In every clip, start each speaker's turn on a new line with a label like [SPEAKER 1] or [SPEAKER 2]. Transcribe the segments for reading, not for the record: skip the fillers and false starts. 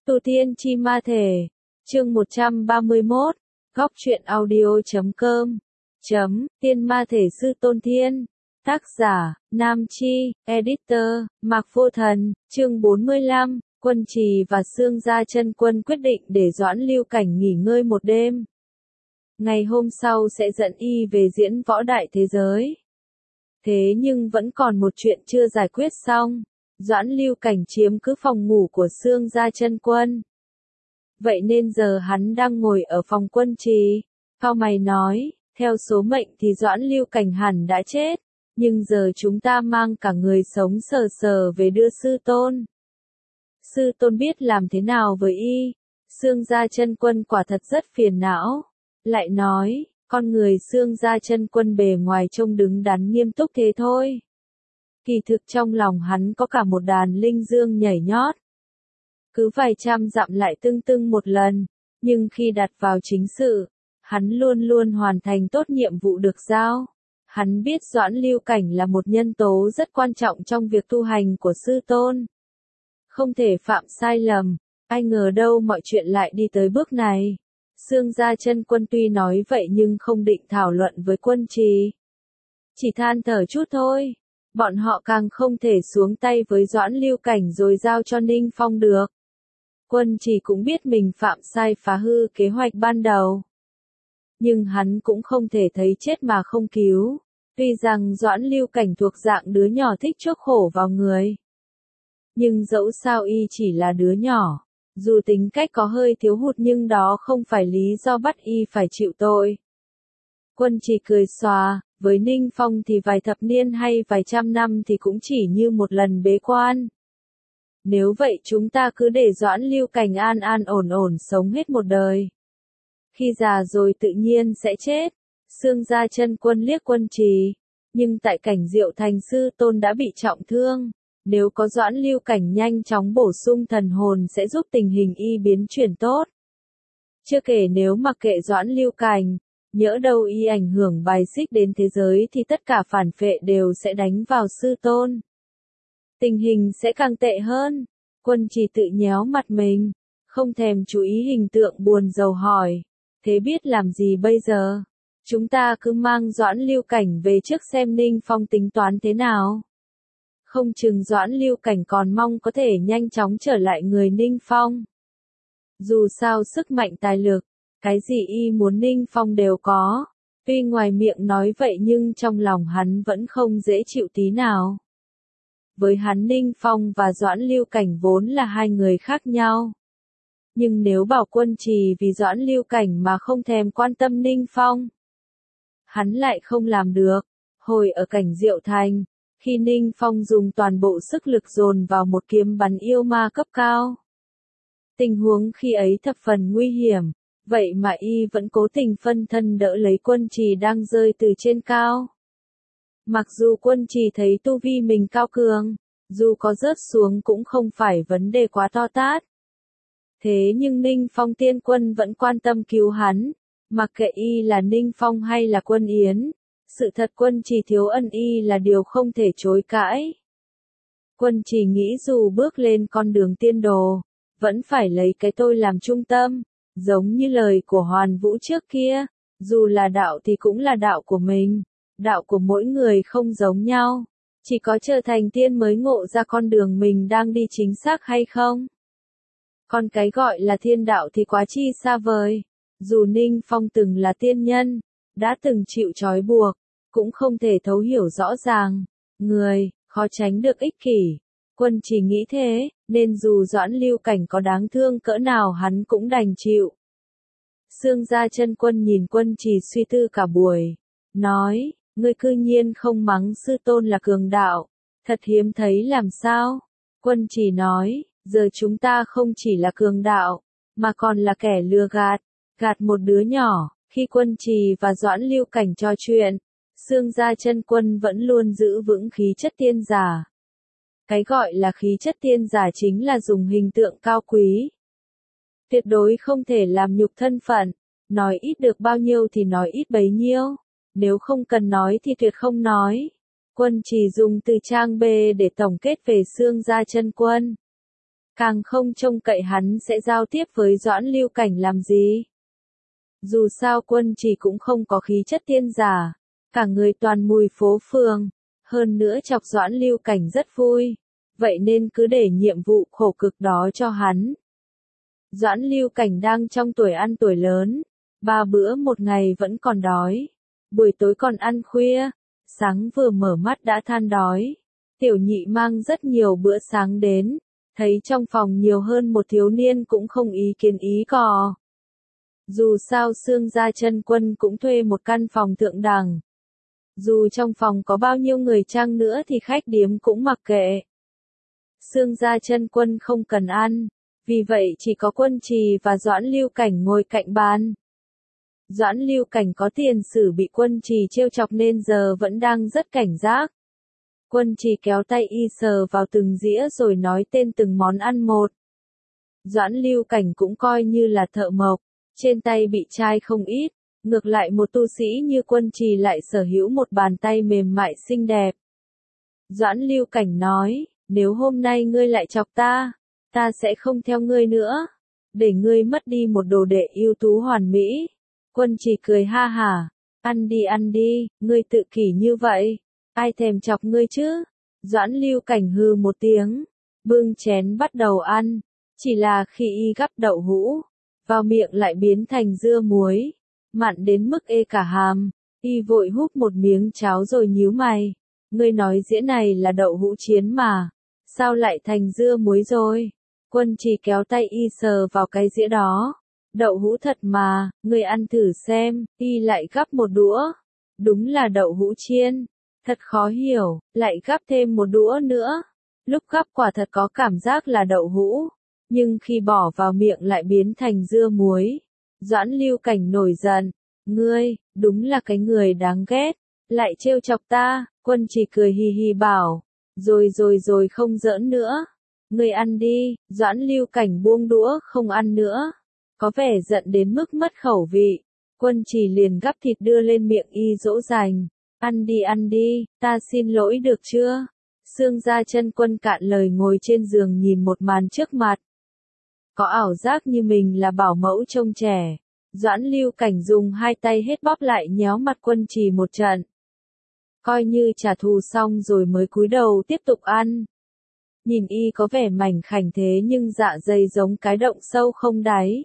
[SPEAKER 1] Tu Tiên Chi Ma Thể, chương 131, góc truyện audio.com, Tiên Ma Thể Sư Tôn Thiên, tác giả, Nam Chi, editor, Mạc Vô Thần, chương 45, Quân Trì và Xương Gia Chân Quân quyết định để Doãn Lưu Cảnh nghỉ ngơi một đêm. Ngày hôm sau sẽ dẫn y về diễn võ đại thế giới. Thế nhưng vẫn còn một chuyện chưa giải quyết xong. Doãn Lưu Cảnh chiếm cứ phòng ngủ của Xương Gia Chân Quân. Vậy nên giờ hắn đang ngồi ở phòng Quân Trì. Cao mày nói, theo số mệnh thì Doãn Lưu Cảnh hẳn đã chết, nhưng giờ chúng ta mang cả người sống sờ sờ về đưa sư tôn. Sư tôn biết làm thế nào với y? Xương Gia Chân Quân quả thật rất phiền não. Lại nói, con người Xương Gia Chân Quân bề ngoài trông đứng đắn nghiêm túc thế thôi. Kỳ thực trong lòng hắn có cả một đàn linh dương nhảy nhót. Cứ vài trăm dặm lại tưng tưng một lần, nhưng khi đặt vào chính sự, hắn luôn luôn hoàn thành tốt nhiệm vụ được giao. Hắn biết Doãn Lưu Cảnh là một nhân tố rất quan trọng trong việc tu hành của sư tôn. Không thể phạm sai lầm, ai ngờ đâu mọi chuyện lại đi tới bước này. Xương Gia Chân Quân tuy nói vậy nhưng không định thảo luận với Quân Trì. Chỉ than thở chút thôi. Bọn họ càng không thể xuống tay với Doãn Lưu Cảnh rồi giao cho Ninh Phong được. Quân Trì cũng biết mình phạm sai phá hư kế hoạch ban đầu. Nhưng hắn cũng không thể thấy chết mà không cứu. Tuy rằng Doãn Lưu Cảnh thuộc dạng đứa nhỏ thích chuốc khổ vào người. Nhưng dẫu sao y chỉ là đứa nhỏ. Dù tính cách có hơi thiếu hụt nhưng đó không phải lý do bắt y phải chịu tội. Quân Trì cười xòa. Với Ninh Phong thì vài thập niên hay vài trăm năm thì cũng chỉ như một lần bế quan. Nếu vậy chúng ta cứ để Doãn Lưu Cảnh an an ổn ổn sống hết một đời. Khi già rồi tự nhiên sẽ chết. Xương Gia Chân Quân liếc Quân Trì. Nhưng tại Cảnh Diệu Thành sư tôn đã bị trọng thương. Nếu có Doãn Lưu Cảnh nhanh chóng bổ sung thần hồn sẽ giúp tình hình y biến chuyển tốt. Chưa kể nếu mặc kệ Doãn Lưu Cảnh. Nhỡ đâu y ảnh hưởng bài xích đến thế giới thì tất cả phản phệ đều sẽ đánh vào sư tôn. Tình hình sẽ càng tệ hơn. Quân Trì tự nhéo mặt mình, không thèm chú ý hình tượng buồn rầu hỏi. Thế biết làm gì bây giờ? Chúng ta cứ mang Doãn Lưu Cảnh về trước xem Ninh Phong tính toán thế nào. Không chừng Doãn Lưu Cảnh còn mong có thể nhanh chóng trở lại người Ninh Phong. Dù sao sức mạnh tài lực. Cái gì y muốn Ninh Phong đều có. Tuy ngoài miệng nói vậy nhưng trong lòng hắn vẫn không dễ chịu tí nào. Với hắn Ninh Phong và Doãn Lưu Cảnh vốn là hai người khác nhau. Nhưng nếu bảo Quân Trì vì Doãn Lưu Cảnh mà không thèm quan tâm Ninh Phong, hắn lại không làm được. Hồi ở Cảnh Diệu Thành, khi Ninh Phong dùng toàn bộ sức lực dồn vào một kiếm bắn yêu ma cấp cao. Tình huống khi ấy thập phần nguy hiểm. Vậy mà y vẫn cố tình phân thân đỡ lấy Quân Trì đang rơi từ trên cao. Mặc dù Quân Trì thấy tu vi mình cao cường, dù có rớt xuống cũng không phải vấn đề quá to tát. Thế nhưng Ninh Phong tiên quân vẫn quan tâm cứu hắn, mặc kệ y là Ninh Phong hay là Quân Yến. Sự thật Quân Trì thiếu ân y là điều không thể chối cãi. Quân Trì nghĩ dù bước lên con đường tiên đồ, vẫn phải lấy cái tôi làm trung tâm. Giống như lời của Hoàn Vũ trước kia, dù là đạo thì cũng là đạo của mình, đạo của mỗi người không giống nhau, chỉ có trở thành tiên mới ngộ ra con đường mình đang đi chính xác hay không. Còn cái gọi là thiên đạo thì quá chi xa vời, dù Ninh Phong từng là tiên nhân, đã từng chịu trói buộc, cũng không thể thấu hiểu rõ ràng, người, khó tránh được ích kỷ. Quân Trì nghĩ thế, nên dù Doãn Lưu Cảnh có đáng thương cỡ nào hắn cũng đành chịu. Xương Gia Chân Quân nhìn Quân Trì suy tư cả buổi, nói, ngươi cư nhiên không mắng sư tôn là cường đạo, thật hiếm thấy làm sao? Quân Trì nói, giờ chúng ta không chỉ là cường đạo, mà còn là kẻ lừa gạt, gạt một đứa nhỏ. Khi Quân Trì và Doãn Lưu Cảnh trò chuyện, Xương Gia Chân Quân vẫn luôn giữ vững khí chất tiên giả. Cái gọi là khí chất tiên giả chính là dùng hình tượng cao quý. Tuyệt đối không thể làm nhục thân phận, nói ít được bao nhiêu thì nói ít bấy nhiêu, nếu không cần nói thì tuyệt không nói. Quân Trì dùng từ trang B để tổng kết về Xương Gia Chân Quân. càng không trông cậy hắn sẽ giao tiếp với Doãn Lưu Cảnh làm gì. Dù sao Quân Trì cũng không có khí chất tiên giả, cả người toàn mùi phố phường, hơn nữa chọc Doãn Lưu Cảnh rất vui, vậy nên cứ để nhiệm vụ khổ cực đó cho hắn. Doãn Lưu Cảnh đang trong tuổi ăn tuổi lớn, 3 bữa một ngày vẫn còn đói, buổi tối còn ăn khuya, sáng vừa mở mắt đã than đói. Tiểu nhị mang rất nhiều bữa sáng đến, thấy trong phòng nhiều hơn một thiếu niên cũng không ý kiến ý cò. Dù sao Xương Gia Chân Quân cũng thuê một căn phòng thượng đẳng. Dù trong phòng có bao nhiêu người chăng nữa thì khách điếm cũng mặc kệ. Xương Gia Chân Quân không cần ăn, vì vậy chỉ có Quân Trì và Doãn Lưu Cảnh ngồi cạnh bàn. Doãn Lưu Cảnh có tiền sử bị Quân Trì trêu chọc nên giờ vẫn đang rất cảnh giác. Quân Trì kéo tay y sờ vào từng dĩa rồi nói tên từng món ăn một. Doãn Lưu Cảnh cũng coi như là thợ mộc, trên tay bị chai không ít, ngược lại một tu sĩ như Quân Trì lại sở hữu một bàn tay mềm mại xinh đẹp. Doãn Lưu Cảnh nói, nếu hôm nay ngươi lại chọc ta sẽ không theo ngươi nữa, để ngươi mất đi một đồ đệ ưu tú hoàn mỹ. Quân Trì cười ha hả, ăn đi, ngươi tự kỷ như vậy, ai thèm chọc ngươi chứ? Doãn Lưu Cảnh hừ một tiếng, bưng chén bắt đầu ăn, chỉ là khi y gắp đậu hũ, vào miệng lại biến thành dưa muối, mặn đến mức ê cả hàm, y vội húp một miếng cháo rồi nhíu mày, ngươi nói dĩa này là đậu hũ chiến mà, sao lại thành dưa muối rồi? Quân Trì kéo tay y sờ vào cái dĩa đó, đậu hũ thật mà, ngươi ăn thử xem, y lại gắp một đũa, đúng là đậu hũ chiên, thật khó hiểu, lại gắp thêm một đũa nữa, lúc gắp quả thật có cảm giác là đậu hũ, nhưng khi bỏ vào miệng lại biến thành dưa muối. Doãn Lưu Cảnh nổi giận, ngươi, đúng là cái người đáng ghét, lại trêu chọc ta. Quân Trì cười hì hì bảo, rồi không giỡn nữa, ngươi ăn đi. Doãn Lưu Cảnh buông đũa không ăn nữa, có vẻ giận đến mức mất khẩu vị. Quân Trì liền gắp thịt đưa lên miệng y dỗ dành, ăn đi, ta xin lỗi được chưa? Xương Gia Chân Quân cạn lời ngồi trên giường nhìn một màn trước mặt. Có ảo giác như mình là bảo mẫu trông trẻ. Doãn Lưu Cảnh dùng hai tay hết bóp lại nhéo mặt Quân Trì một trận. Coi như trả thù xong rồi mới cúi đầu tiếp tục ăn. Nhìn y có vẻ mảnh khảnh thế nhưng dạ dày giống cái động sâu không đáy.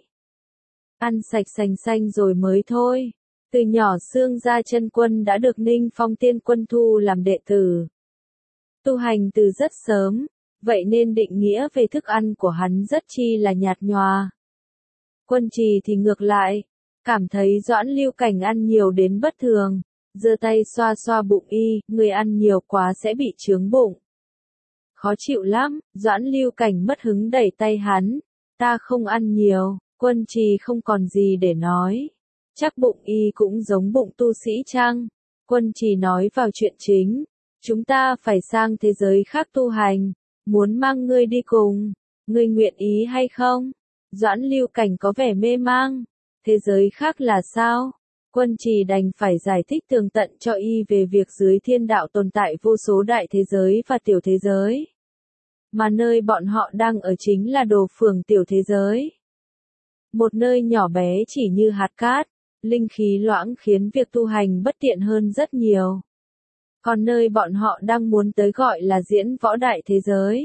[SPEAKER 1] Ăn sạch sành xanh rồi mới thôi. Từ nhỏ Xương Gia Chân Quân đã được Ninh Phong Tiên Quân thu làm đệ tử. Tu hành từ rất sớm, vậy nên định nghĩa về thức ăn của hắn rất chi là nhạt nhòa. Quân Trì thì ngược lại, cảm thấy Doãn Lưu Cảnh ăn nhiều đến bất thường, giơ tay xoa xoa bụng y, người ăn nhiều quá sẽ bị chướng bụng. Khó chịu lắm. Doãn Lưu Cảnh mất hứng đẩy tay hắn, ta không ăn nhiều. Quân Trì không còn gì để nói, chắc bụng y cũng giống bụng tu sĩ chăng? Quân Trì nói vào chuyện chính, chúng ta phải sang thế giới khác tu hành, muốn mang ngươi đi cùng, ngươi nguyện ý hay không? Doãn Lưu Cảnh có vẻ mê mang, thế giới khác là sao? Quân Trì đành phải giải thích tường tận cho y về việc dưới thiên đạo tồn tại vô số đại thế giới và tiểu thế giới. Mà nơi bọn họ đang ở chính là Đồ Phường tiểu thế giới. Một nơi nhỏ bé chỉ như hạt cát, linh khí loãng khiến việc tu hành bất tiện hơn rất nhiều. Còn nơi bọn họ đang muốn tới gọi là Diễn Võ đại thế giới.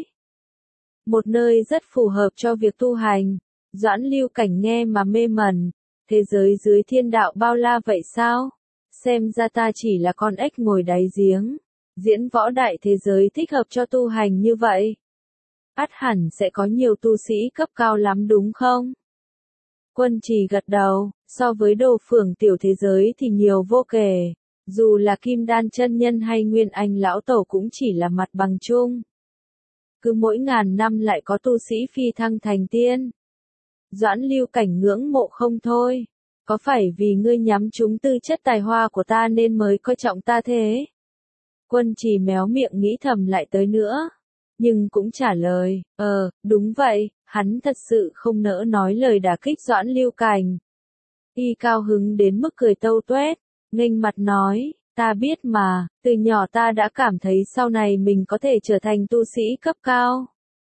[SPEAKER 1] Một nơi rất phù hợp cho việc tu hành. Doãn Lưu Cảnh nghe mà mê mẩn. Thế giới dưới thiên đạo bao la vậy sao? Xem ra ta chỉ là con ếch ngồi đáy giếng. Diễn Võ đại thế giới thích hợp cho tu hành như vậy. Ắt hẳn sẽ có nhiều tu sĩ cấp cao lắm đúng không? Quân Trì gật đầu, so với Đồ Phường tiểu thế giới thì nhiều vô kể. Dù là Kim Đan chân nhân hay Nguyên Anh lão tổ cũng chỉ là mặt bằng chung. Cứ mỗi ngàn năm lại có tu sĩ phi thăng thành tiên. Doãn Lưu Cảnh ngưỡng mộ không thôi. Có phải vì ngươi nhắm trúng tư chất tài hoa của ta nên mới coi trọng ta thế? Quân Trì méo miệng nghĩ thầm lại tới nữa. Nhưng cũng trả lời, đúng vậy, hắn thật sự không nỡ nói lời đả kích Doãn Lưu Cảnh. Y cao hứng đến mức cười tâu tuét, nghênh mặt nói, ta biết mà, từ nhỏ ta đã cảm thấy sau này mình có thể trở thành tu sĩ cấp cao.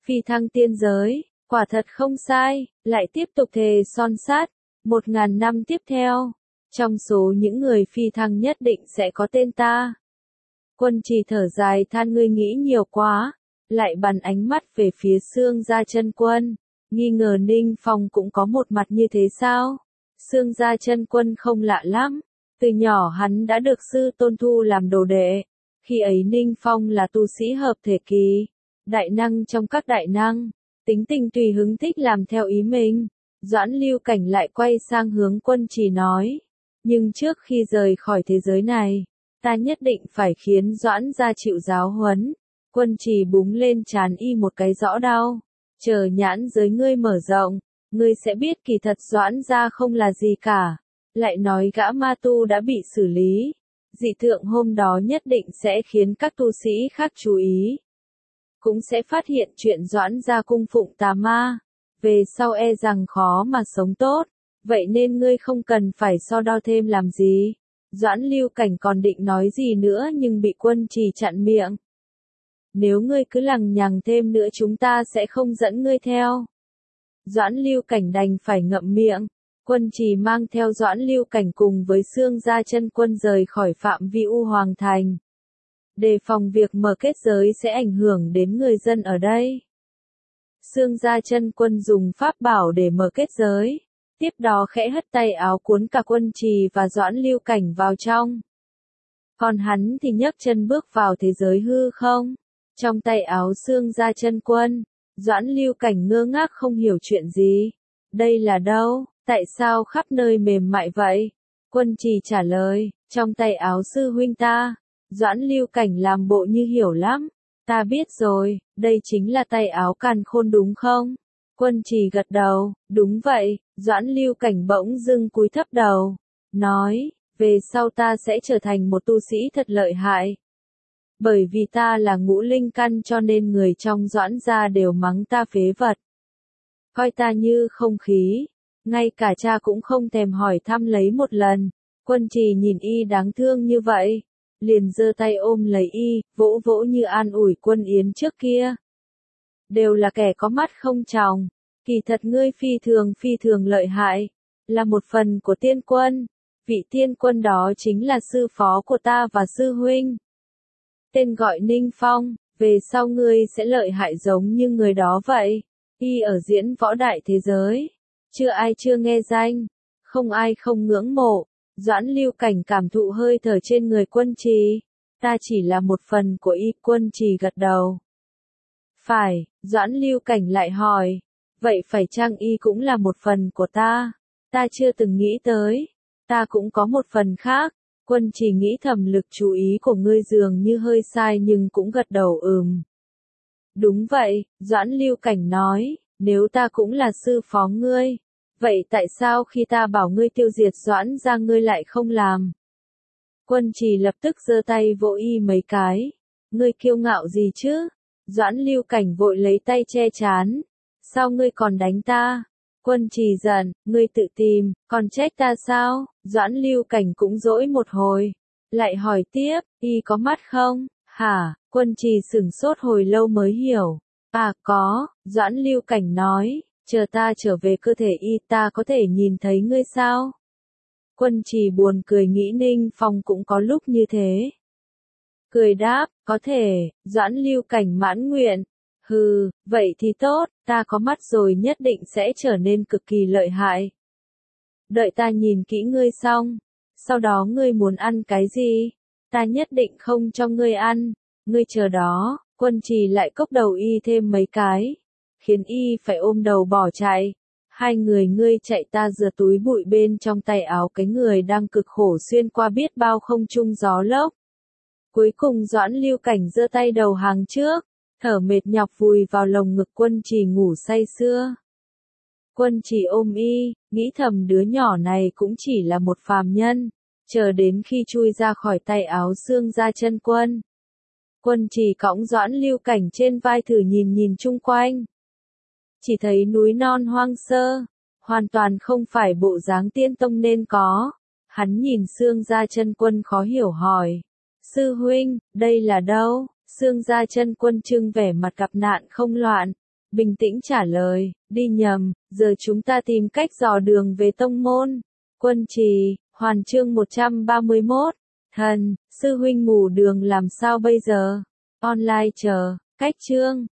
[SPEAKER 1] Phi thăng tiên giới, quả thật không sai, lại tiếp tục thề son sắt, 1000 năm tiếp theo, trong số những người phi thăng nhất định sẽ có tên ta. Quân Trì thở dài than ngươi nghĩ nhiều quá, lại bắn ánh mắt về phía Xương Gia Chân Quân, nghi ngờ Ninh Phong cũng có một mặt như thế sao? Xương Gia Chân Quân không lạ lắm, từ nhỏ hắn đã được sư tôn thu làm đồ đệ, khi ấy Ninh Phong là tu sĩ hợp thể kỳ, đại năng trong các đại năng, tính tình tùy hứng thích làm theo ý mình. Doãn Lưu Cảnh lại quay sang hướng Quân Trì nói, nhưng trước khi rời khỏi thế giới này, ta nhất định phải khiến Doãn gia chịu giáo huấn. Quân Trì búng lên trán y một cái rõ đau, chờ nhãn giới ngươi mở rộng, ngươi sẽ biết kỳ thật Doãn gia không là gì cả. Lại nói gã ma tu đã bị xử lý, dị tượng hôm đó nhất định sẽ khiến các tu sĩ khác chú ý. Cũng sẽ phát hiện chuyện Doãn gia cung phụng tà ma, về sau e rằng khó mà sống tốt, vậy nên ngươi không cần phải so đo thêm làm gì. Doãn Lưu Cảnh còn định nói gì nữa nhưng bị Quân Trì chặn miệng. Nếu ngươi cứ lằng nhằng thêm nữa chúng ta sẽ không dẫn ngươi theo. Doãn Lưu Cảnh đành phải ngậm miệng. Quân Trì mang theo Doãn Lưu Cảnh cùng với Xương Gia Chân Quân rời khỏi phạm vi U Hoàng Thành. Đề phòng việc mở kết giới sẽ ảnh hưởng đến người dân ở đây. Xương Gia Chân Quân dùng pháp bảo để mở kết giới, tiếp đó khẽ hất tay áo cuốn cả Quân Trì và Doãn Lưu Cảnh vào trong. Còn hắn thì nhấc chân bước vào thế giới hư không. Trong tay áo Xương Gia Chân Quân, Doãn Lưu Cảnh ngơ ngác không hiểu chuyện gì. Đây là đâu? Tại sao khắp nơi mềm mại vậy? Quân Trì trả lời, trong tay áo sư huynh ta. Doãn Lưu Cảnh làm bộ như hiểu lắm. Ta biết rồi, đây chính là tay áo Càn Khôn đúng không? Quân Trì gật đầu, đúng vậy. Doãn Lưu Cảnh bỗng dưng cúi thấp đầu, nói, về sau ta sẽ trở thành một tu sĩ thật lợi hại. Bởi vì ta là ngũ linh căn cho nên người trong Doãn gia đều mắng ta phế vật. Coi ta như không khí, ngay cả cha cũng không thèm hỏi thăm lấy một lần. Quân Trì nhìn y đáng thương như vậy, liền giơ tay ôm lấy y, vỗ vỗ như an ủi Quân Yến trước kia. Đều là kẻ có mắt không tròng, kỳ thật ngươi phi thường lợi hại, là một phần của tiên quân. Vị tiên quân đó chính là sư phó của ta và sư huynh. Tên gọi Ninh Phong, về sau ngươi sẽ lợi hại giống như người đó vậy. Y ở diễn võ đại thế giới, chưa ai chưa nghe danh, không ai không ngưỡng mộ. Doãn Lưu Cảnh cảm thụ hơi thở trên người Quân Trì, ta chỉ là một phần của y. Quân Trì gật đầu. Phải, Doãn Lưu Cảnh lại hỏi, vậy phải chăng y cũng là một phần của ta? Ta chưa từng nghĩ tới, ta cũng có một phần khác. Quân Trì nghĩ thầm lực chú ý của ngươi dường như hơi sai nhưng cũng gật đầu Đúng vậy, Doãn Lưu Cảnh nói, nếu ta cũng là sư phó ngươi, vậy tại sao khi ta bảo ngươi tiêu diệt Doãn gia ngươi lại không làm? Quân Trì lập tức giơ tay vỗ y mấy cái, ngươi kiêu ngạo gì chứ? Doãn Lưu Cảnh vội lấy tay che chán, sao ngươi còn đánh ta? Quân Trì giận, ngươi tự tìm, còn trách ta sao? Doãn Lưu Cảnh cũng dỗi một hồi, lại hỏi tiếp, y có mắt không? Hả? Quân Trì sửng sốt hồi lâu mới hiểu. À có, Doãn Lưu Cảnh nói, chờ ta trở về cơ thể y ta có thể nhìn thấy ngươi sao? Quân Trì buồn cười nghĩ Ninh Phong cũng có lúc như thế. Cười đáp, có thể. Doãn Lưu Cảnh mãn nguyện. Hừ, vậy thì tốt, ta có mắt rồi nhất định sẽ trở nên cực kỳ lợi hại. Đợi ta nhìn kỹ ngươi xong, sau đó ngươi muốn ăn cái gì? Ta nhất định không cho ngươi ăn, ngươi chờ đó. Quân Trì lại cốc đầu y thêm mấy cái, khiến y phải ôm đầu bỏ chạy. Hai người ngươi chạy ta giơ túi bụi bên trong tay áo cái người đang cực khổ xuyên qua biết bao không trung gió lốc. Cuối cùng Doãn Lưu Cảnh giơ tay đầu hàng trước, thở mệt nhọc vùi vào lồng ngực Quân Trì ngủ say sưa. Quân Trì ôm y, nghĩ thầm đứa nhỏ này cũng chỉ là một phàm nhân, chờ đến khi chui ra khỏi tay áo Xương Gia Chân Quân. Quân Trì cõng Doãn Lưu Cảnh trên vai thử nhìn chung quanh. Chỉ thấy núi non hoang sơ, hoàn toàn không phải bộ dáng tiên tông nên có. Hắn nhìn Xương Gia Chân Quân khó hiểu hỏi, sư huynh, đây là đâu? Xương Gia Chân Quân trưng vẻ mặt gặp nạn không loạn, bình tĩnh trả lời, đi nhầm, giờ chúng ta tìm cách dò đường về tông môn. Quân trì, hoàn chương 131. Thần, sư huynh mù đường làm sao bây giờ? Online chờ, cách chương.